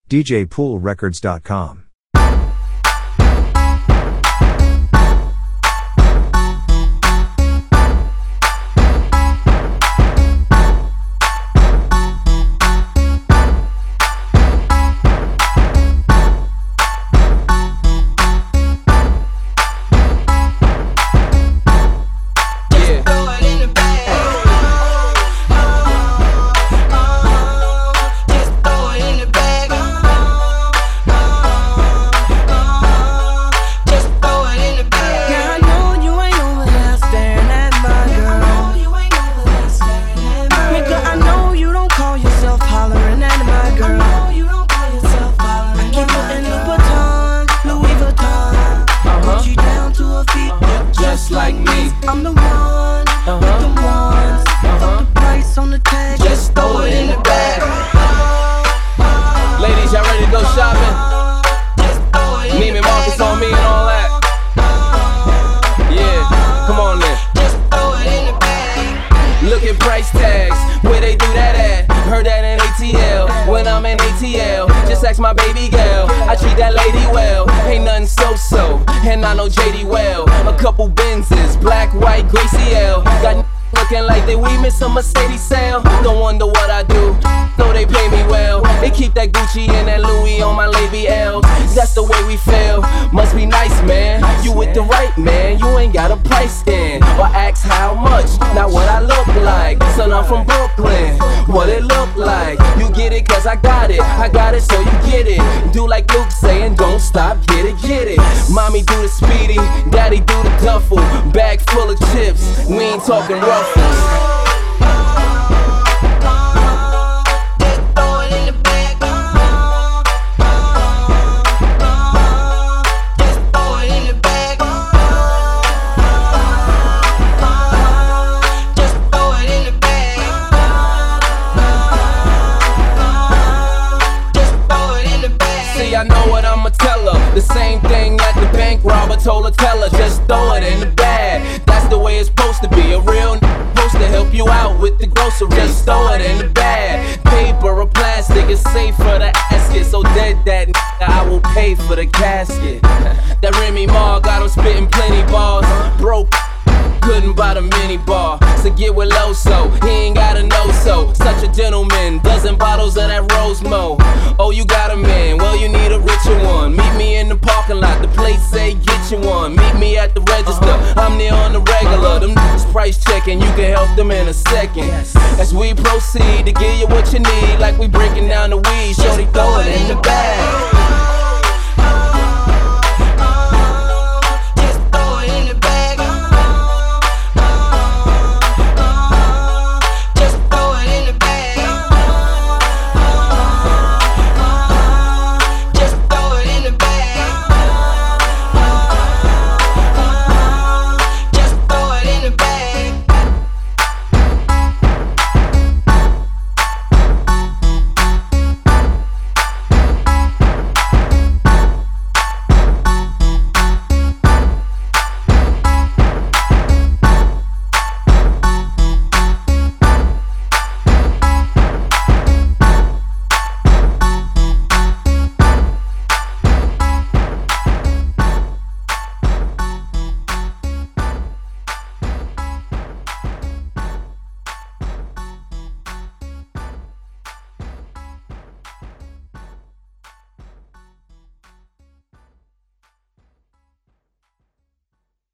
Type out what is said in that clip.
DJPoolRecords.com. Like me, I'm the one with the ones. Put the price on the tag, just throw it in the bag. Ladies, y'all ready to go shopping? Neiman Marcus on me and all that. Yeah, come on then. Just throw it in the bag. Look at price tags, where they do that at? Heard that in ATL, when I'm in ATL. Just ask my baby girl, I treat that lady well. Ain't nothing so-so, and I know JD well. A couple Benzes, black, white, Gracie L. Got looking like they weaving some Mercedes sale. Don't wonder what I do, though they pay me well. They keep that Gucci and that Louis on my Lady L's. That's the way we feel, must be nice, man. You with the right man, you ain't got a price in. Or ask how much, not what I look like. Son, I'm from Brooklyn, what it look like. You get it cause I got it so you get it. Do like Luke saying, don't stop, get it. Mommy do the speedy, daddy do the duffel. Bag full of chips, we ain't talking ruffles. I know what I'ma tell her. The same thing that the bank robber told her, tell her, just throw it in the bag. That's the way it's supposed to be. A real supposed to help you out with the groceries. Just throw it in the bag. Paper or plastic is safe for the asket. So dead that I will pay for the casket. That Remy Ma got him spitting plenty bars. Broke couldn't buy the mini bar, so get with Loso, he ain't gotta know so. Such a gentleman, dozen bottles of that Rosemo. Oh, you got a man, well you need a richer one. Meet me in the parking lot, the place say get you one. Meet me at the register, I'm there on the regular. Them niggas price checking, you can help them in a second. As we proceed to give you what you need, like we breaking down the weed. Shorty throw it in the